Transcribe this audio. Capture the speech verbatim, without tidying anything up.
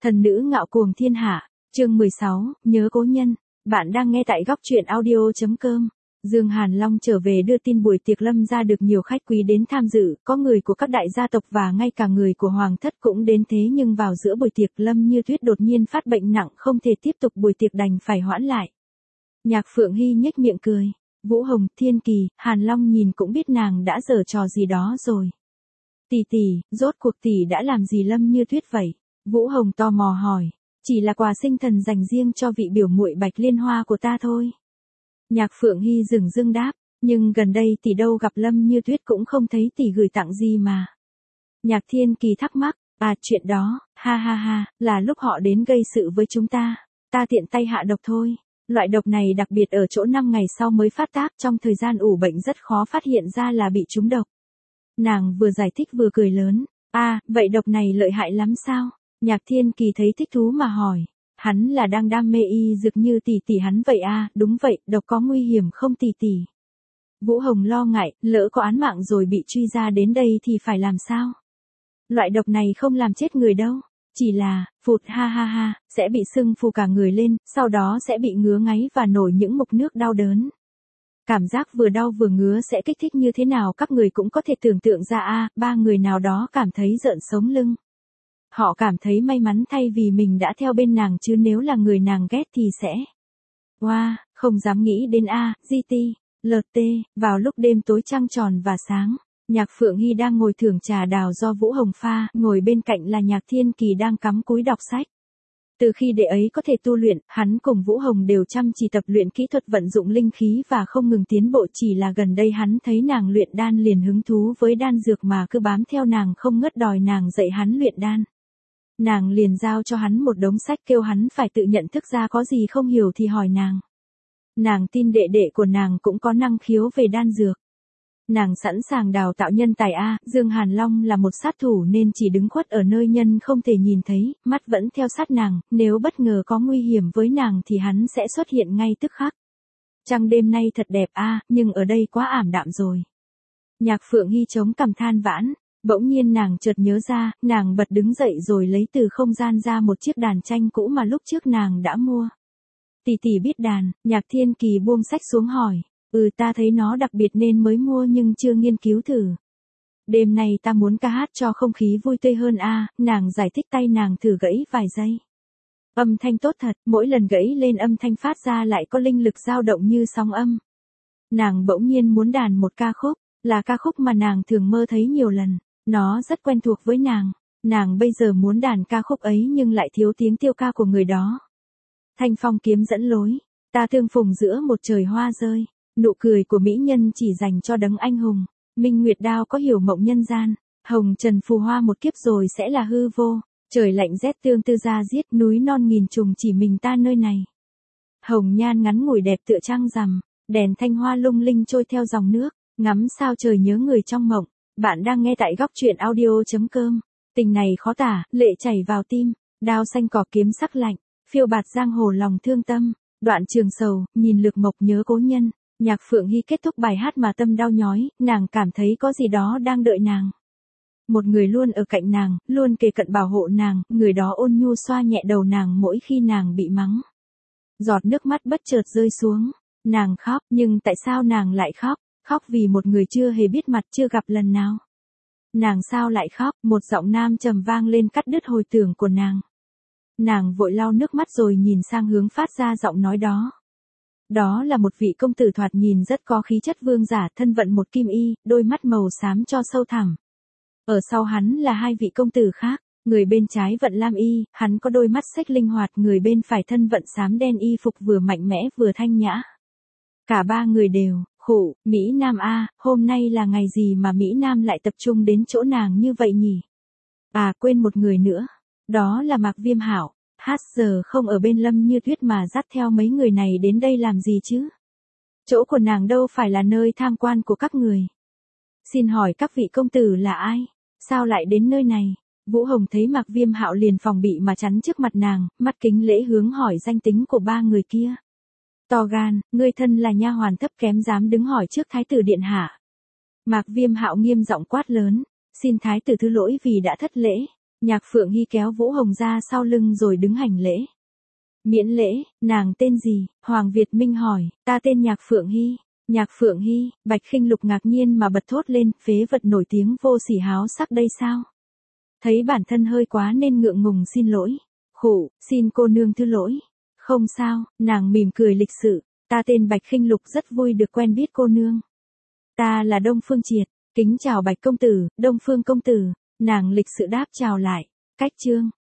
Thần nữ ngạo cuồng thiên hạ, chương mười sáu, nhớ cố nhân. Bạn đang nghe tại góc truyện audio chấm com. Dương Hàn Long trở về đưa tin buổi tiệc Lâm gia được nhiều khách quý đến tham dự, có người của các đại gia tộc và ngay cả người của hoàng thất cũng đến, thế nhưng vào giữa buổi tiệc Lâm Như Tuyết đột nhiên phát bệnh nặng, không thể tiếp tục buổi tiệc đành phải hoãn lại. Nhạc Phượng Hy nhếch miệng cười. Vũ Hồng, Thiên Kỳ, Hàn Long nhìn cũng biết nàng đã giở trò gì đó rồi. Tỷ tỷ, rốt cuộc tỷ đã làm gì Lâm Như Tuyết vậy? Vũ Hồng tò mò hỏi. Chỉ là quà sinh thần dành riêng cho vị biểu muội Bạch Liên Hoa của ta thôi. Nhạc Phượng Hy dửng dưng đáp, nhưng gần đây tỷ đâu gặp Lâm Như Tuyết cũng không thấy tỷ gửi tặng gì mà. Nhạc Thiên Kỳ thắc mắc, à chuyện đó, ha ha ha, là lúc họ đến gây sự với chúng ta, ta tiện tay hạ độc thôi. Loại độc này đặc biệt ở chỗ năm ngày sau mới phát tác, trong thời gian ủ bệnh rất khó phát hiện ra là bị trúng độc. Nàng vừa giải thích vừa cười lớn, à, vậy độc này lợi hại lắm sao? Nhạc Thiên Kỳ thấy thích thú mà hỏi, hắn là đang đam mê y dược như tỷ tỷ hắn vậy à? Đúng vậy, độc có nguy hiểm không tỷ tỷ? Vũ Hồng lo ngại, lỡ có án mạng rồi bị truy ra đến đây thì phải làm sao? Loại độc này không làm chết người đâu, chỉ là, phụt ha ha ha, sẽ bị sưng phù cả người lên, sau đó sẽ bị ngứa ngáy và nổi những mục nước đau đớn. Cảm giác vừa đau vừa ngứa sẽ kích thích như thế nào các người cũng có thể tưởng tượng ra a. Ba người nào đó cảm thấy rợn sống lưng. Họ cảm thấy may mắn thay vì mình đã theo bên nàng, chứ nếu là người nàng ghét thì sẽ. Wow, không dám nghĩ đến a. giê tê, lờ tê, vào lúc đêm tối trăng tròn và sáng, Nhạc Phượng Hy đang ngồi thưởng trà đào do Vũ Hồng pha, ngồi bên cạnh là Nhạc Thiên Kỳ đang cắm cúi đọc sách. Từ khi đệ ấy có thể tu luyện, hắn cùng Vũ Hồng đều chăm chỉ tập luyện kỹ thuật vận dụng linh khí và không ngừng tiến bộ, chỉ là gần đây hắn thấy nàng luyện đan liền hứng thú với đan dược mà cứ bám theo nàng không ngớt đòi nàng dạy hắn luyện đan. Nàng liền giao cho hắn một đống sách, kêu hắn phải tự nhận thức ra, có gì không hiểu thì hỏi nàng. Nàng tin đệ đệ của nàng cũng có năng khiếu về đan dược. Nàng sẵn sàng đào tạo nhân tài a. Dương Hàn Long là một sát thủ nên chỉ đứng khuất ở nơi nhân không thể nhìn thấy, mắt vẫn theo sát nàng, nếu bất ngờ có nguy hiểm với nàng thì hắn sẽ xuất hiện ngay tức khắc. Trăng đêm nay thật đẹp a, nhưng ở đây quá ảm đạm rồi. Nhạc Phượng Hy chống cằm than vãn, bỗng nhiên nàng chợt nhớ ra, nàng bật đứng dậy rồi lấy từ không gian ra một chiếc đàn tranh cũ mà lúc trước nàng đã mua. Tỷ tỷ biết đàn? Nhạc Thiên Kỳ buông sách xuống hỏi. Ừ, ta thấy nó đặc biệt nên mới mua nhưng chưa nghiên cứu thử. Đêm nay ta muốn ca hát cho không khí vui tươi hơn a. Nàng giải thích, tay nàng thử gãy vài giây. Âm thanh tốt thật, mỗi lần gãy lên âm thanh phát ra lại có linh lực dao động như sóng âm. Nàng bỗng nhiên muốn đàn một ca khúc, là ca khúc mà nàng thường mơ thấy nhiều lần, nó rất quen thuộc với nàng. Nàng bây giờ muốn đàn ca khúc ấy nhưng lại thiếu tiếng tiêu ca của người đó. Thanh phong kiếm dẫn lối, ta tương phùng giữa một trời hoa rơi. Nụ cười của mỹ nhân chỉ dành cho đấng anh hùng. Minh Nguyệt đao có hiểu mộng nhân gian. Hồng trần phù hoa một kiếp rồi sẽ là hư vô. Trời lạnh rét tương tư ra giết, núi non nghìn trùng chỉ mình ta nơi này. Hồng nhan ngắn ngủi đẹp tựa trăng rằm, đèn thanh hoa lung linh trôi theo dòng nước, ngắm sao trời nhớ người trong mộng. Bạn đang nghe tại góc truyện audio chấm com. Tình này khó tả, lệ chảy vào tim, đao xanh cỏ kiếm sắc lạnh, phiêu bạt giang hồ lòng thương tâm. Đoạn trường sầu, nhìn lược mộc nhớ cố nhân. Nhạc Phượng Hy kết thúc bài hát mà tâm đau nhói, nàng cảm thấy có gì đó đang đợi nàng. Một người luôn ở cạnh nàng, luôn kề cận bảo hộ nàng, người đó ôn nhu xoa nhẹ đầu nàng mỗi khi nàng bị mắng. Giọt nước mắt bất chợt rơi xuống, nàng khóc, nhưng tại sao nàng lại khóc? Khóc vì một người chưa hề biết mặt, chưa gặp lần nào. Nàng sao lại khóc? Một giọng nam trầm vang lên cắt đứt hồi tưởng của nàng. Nàng vội lau nước mắt rồi nhìn sang hướng phát ra giọng nói đó. Đó là một vị công tử thoạt nhìn rất có khí chất vương giả, thân vận một kim y, đôi mắt màu xám cho sâu thẳm. Ở sau hắn là hai vị công tử khác, người bên trái vận lam y, hắn có đôi mắt xếch linh hoạt, người bên phải thân vận xám đen, y phục vừa mạnh mẽ vừa thanh nhã. Cả ba người đều, khổ, Mỹ Nam a, hôm nay là ngày gì mà Mỹ Nam lại tập trung đến chỗ nàng như vậy nhỉ? À, quên một người nữa, đó là Mạc Viêm Hạo. Hát giờ không ở bên Lâm Như Tuyết mà dắt theo mấy người này đến đây làm gì chứ? Chỗ của nàng đâu phải là nơi tham quan của các người. Xin hỏi các vị công tử là ai? Sao lại đến nơi này? Vũ Hồng thấy Mạc Viêm Hạo liền phòng bị mà chắn trước mặt nàng, mắt kính lễ hướng hỏi danh tính của ba người kia. To gan, ngươi thân là nha hoàn thấp kém dám đứng hỏi trước thái tử điện hạ. Mạc Viêm Hạo nghiêm giọng quát lớn, xin thái tử thứ lỗi vì đã thất lễ. Nhạc Phượng Hy kéo Vũ Hồng ra sau lưng rồi đứng hành lễ. Miễn lễ, nàng tên gì? Hoàng Việt Minh hỏi, ta tên Nhạc Phượng Hy. Nhạc Phượng Hy, Bạch Khinh Lục ngạc nhiên mà bật thốt lên, phế vật nổi tiếng vô sỉ háo sắc đây sao? Thấy bản thân hơi quá nên ngượng ngùng xin lỗi. Khụ, xin cô nương thứ lỗi. Không sao, nàng mỉm cười lịch sự, ta tên Bạch Khinh Lục rất vui được quen biết cô nương. Ta là Đông Phương Triệt, kính chào Bạch công tử, Đông Phương công tử, nàng lịch sự đáp chào lại. Cách chương